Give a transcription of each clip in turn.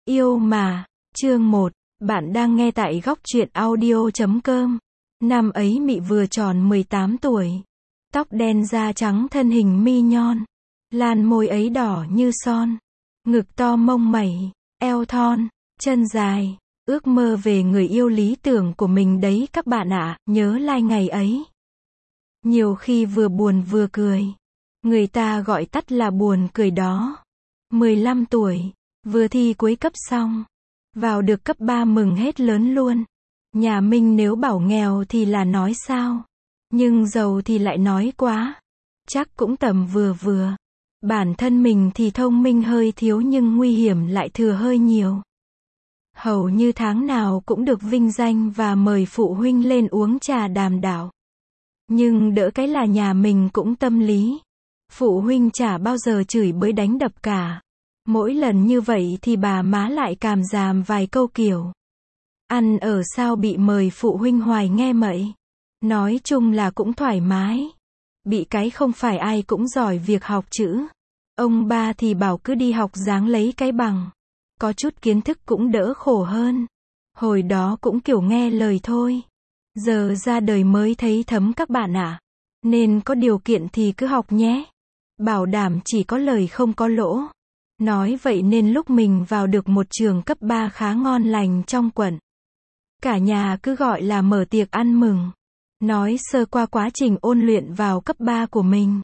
Yêu mà, chương 1, bạn đang nghe tại góc truyện audio.com. Năm ấy Mị vừa tròn 18 tuổi. Tóc đen da trắng thân hình mi nhon. Làn môi ấy đỏ như son. Ngực to mông mẩy, eo thon, chân dài. Ước mơ về người yêu lý tưởng của mình đấy các bạn ạ, nhớ lại ngày ấy. Nhiều khi vừa buồn vừa cười. Người ta gọi tắt là buồn cười đó. 15 tuổi. Vừa thi cuối cấp xong, vào được cấp 3 mừng hết lớn luôn. Nhà mình nếu bảo nghèo thì là nói sao, nhưng giàu thì lại nói quá. Chắc cũng tầm vừa vừa. Bản thân mình thì thông minh hơi thiếu nhưng nguy hiểm lại thừa hơi nhiều. Hầu như tháng nào cũng được vinh danh và mời phụ huynh lên uống trà đàm đạo. Nhưng đỡ cái là nhà mình cũng tâm lý. Phụ huynh chả bao giờ chửi bới đánh đập cả. Mỗi lần như vậy thì bà má lại càm ràm vài câu kiểu: ăn ở sao bị mời phụ huynh hoài nghe mậy. Nói chung là cũng thoải mái. Bị cái không phải ai cũng giỏi việc học chữ. Ông ba thì bảo cứ đi học ráng lấy cái bằng. Có chút kiến thức cũng đỡ khổ hơn. Hồi đó cũng kiểu nghe lời thôi. Giờ ra đời mới thấy thấm các bạn ạ. Nên có điều kiện thì cứ học nhé. Bảo đảm chỉ có lời không có lỗ. Nói vậy nên lúc mình vào được một trường cấp 3 khá ngon lành trong quận. Cả nhà cứ gọi là mở tiệc ăn mừng. Nói sơ qua quá trình ôn luyện vào cấp 3 của mình.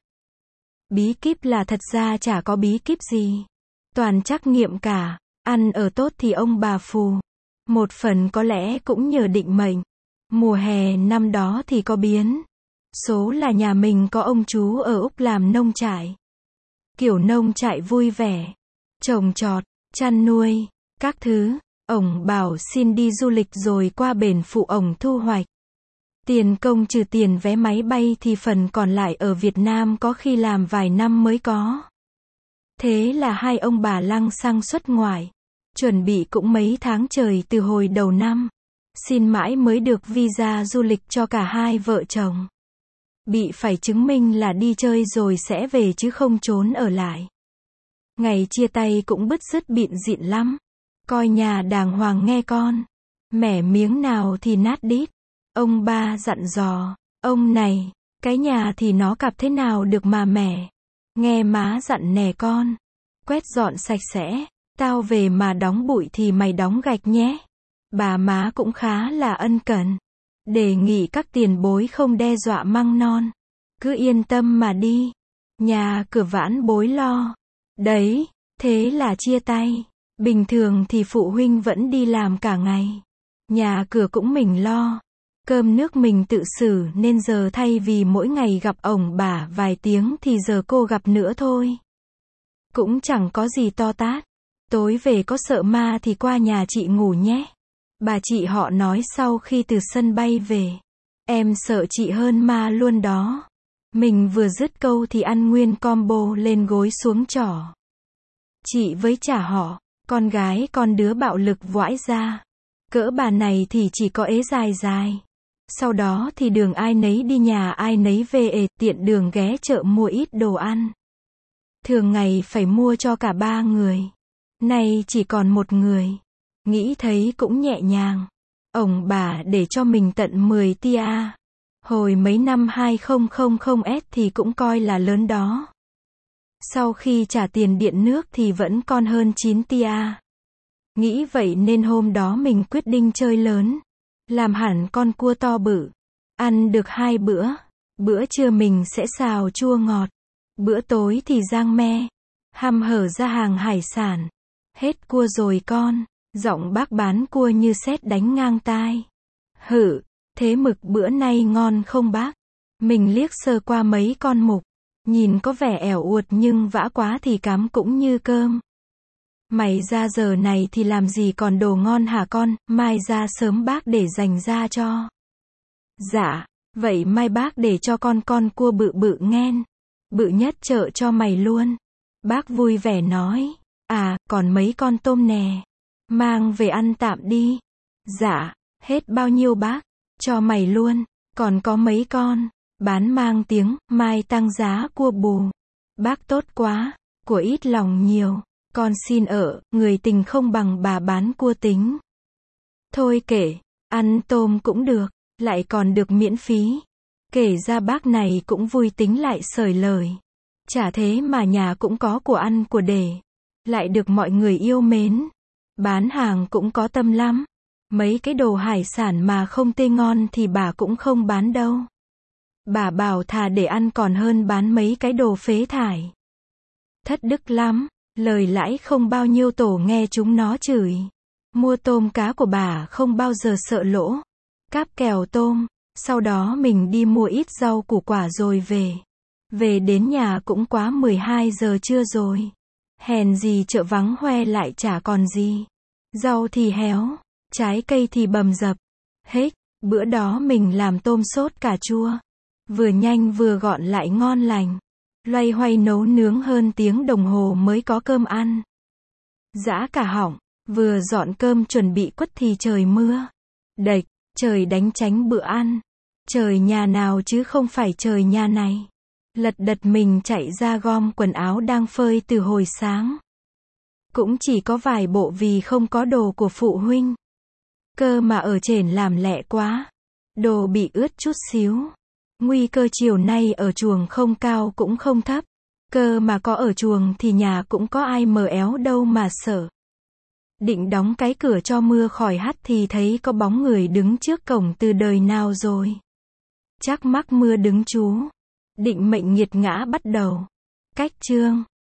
Bí kíp là thật ra chả có bí kíp gì. Toàn trắc nghiệm cả. Ăn ở tốt thì ông bà phù. Một phần có lẽ cũng nhờ định mệnh. Mùa hè năm đó thì có biến. Số là nhà mình có ông chú ở Úc làm nông trại. Kiểu nông trại vui vẻ. Trồng trọt, chăn nuôi, các thứ. Ổng bảo xin đi du lịch rồi qua bển phụ ổng thu hoạch. Tiền công trừ tiền vé máy bay thì phần còn lại ở Việt Nam có khi làm vài năm mới có. Thế là hai ông bà lăng xăng xuất ngoại. Chuẩn bị cũng mấy tháng trời từ hồi đầu năm. Xin mãi mới được visa du lịch cho cả hai vợ chồng. Bị phải chứng minh là đi chơi rồi sẽ về chứ không trốn ở lại. Ngày chia tay cũng bứt rứt bịn dịn lắm. Coi nhà đàng hoàng nghe con. Mẻ miếng nào thì nát đít. Ông ba dặn dò. Ông này, cái nhà thì nó cặp thế nào được mà mẻ. Nghe má dặn nè con. Quét dọn sạch sẽ. Tao về mà đóng bụi thì mày đóng gạch nhé. Bà má cũng khá là ân cần. Đề nghị các tiền bối không đe dọa măng non. Cứ yên tâm mà đi. Nhà cửa vãn bối lo. Đấy, thế là chia tay. Bình thường thì phụ huynh vẫn đi làm cả ngày. Nhà cửa cũng mình lo. Cơm nước mình tự xử nên giờ thay vì mỗi ngày gặp ổng bà vài tiếng thì giờ cô gặp nữa thôi. Cũng chẳng có gì to tát. Tối về có sợ ma thì qua nhà chị ngủ nhé. Bà chị họ nói sau khi từ sân bay về. Em sợ chị hơn ma luôn đó. Mình vừa dứt câu thì ăn nguyên combo lên gối xuống trỏ. Chị với trả họ, con gái con đứa bạo lực vãi ra. Cỡ bà này thì chỉ có ế dài dài. Sau đó thì đường ai nấy đi nhà ai nấy về, tiện đường ghé chợ mua ít đồ ăn. Thường ngày phải mua cho cả 3 người. Nay chỉ còn một người. Nghĩ thấy cũng nhẹ nhàng. Ổng bà để cho mình tận 10 tia. Hồi mấy năm 2000S thì cũng coi là lớn đó. Sau khi trả tiền điện nước thì vẫn còn hơn 9 tia. Nghĩ vậy nên hôm đó mình quyết định chơi lớn. Làm hẳn con cua to bự. Ăn được 2 bữa. Bữa trưa mình sẽ xào chua ngọt. Bữa tối thì rang me. Hăm hở ra hàng hải sản. Hết cua rồi con. Giọng bác bán cua như sét đánh ngang tai. Hử, thế mực bữa nay ngon không bác? Mình liếc sơ qua mấy con mục. Nhìn có vẻ ẻo uột nhưng vã quá thì cám cũng như cơm. Mày ra giờ này thì làm gì còn đồ ngon hả con, mai ra sớm bác để dành ra cho. Dạ, vậy mai bác để cho con cua bự bự nghen. Bự nhất chợ cho mày luôn. Bác vui vẻ nói. À, còn mấy con tôm nè. Mang về ăn tạm đi. Dạ, hết bao nhiêu bác? Cho mày luôn. Còn có mấy con. Bán mang tiếng, mai tăng giá cua bù. Bác tốt quá, của ít lòng nhiều. Con xin ở, người tình không bằng bà bán cua tính. Thôi kể, ăn tôm cũng được, lại còn được miễn phí. Kể ra bác này cũng vui tính lại sởi lời. Chả thế mà nhà cũng có của ăn của để. Lại được mọi người yêu mến. Bán hàng cũng có tâm lắm. Mấy cái đồ hải sản mà không tê ngon thì bà cũng không bán đâu. Bà bảo thà để ăn còn hơn bán mấy cái đồ phế thải. Thất đức lắm, lời lãi không bao nhiêu tổ nghe chúng nó chửi. Mua tôm cá của bà không bao giờ sợ lỗ. Cáp kèo tôm, sau đó mình đi mua ít rau củ quả rồi về. Về đến nhà cũng quá 12 giờ trưa rồi. Hèn gì chợ vắng hoe lại chả còn gì. Rau thì héo, trái cây thì bầm dập. Hết, bữa đó mình làm tôm sốt cà chua. Vừa nhanh vừa gọn lại ngon lành. Loay hoay nấu nướng hơn tiếng đồng hồ mới có cơm ăn. Dã cả họng, vừa dọn cơm chuẩn bị quất thì trời mưa. Đệch, trời đánh tránh bữa ăn. Trời nhà nào chứ không phải trời nhà này. Lật đật mình chạy ra gom quần áo đang phơi từ hồi sáng. Cũng chỉ có vài bộ vì không có đồ của phụ huynh. Cơ mà ở trển làm lẹ quá. Đồ bị ướt chút xíu. Nguy cơ chiều nay ở chuồng không cao cũng không thấp. Cơ mà có ở chuồng thì nhà cũng có ai mờ éo đâu mà sợ. Định đóng cái cửa cho mưa khỏi hắt thì thấy có bóng người đứng trước cổng từ đời nào rồi. Chắc mắc mưa đứng chú. Định mệnh nghiệt ngã bắt đầu. Cách chương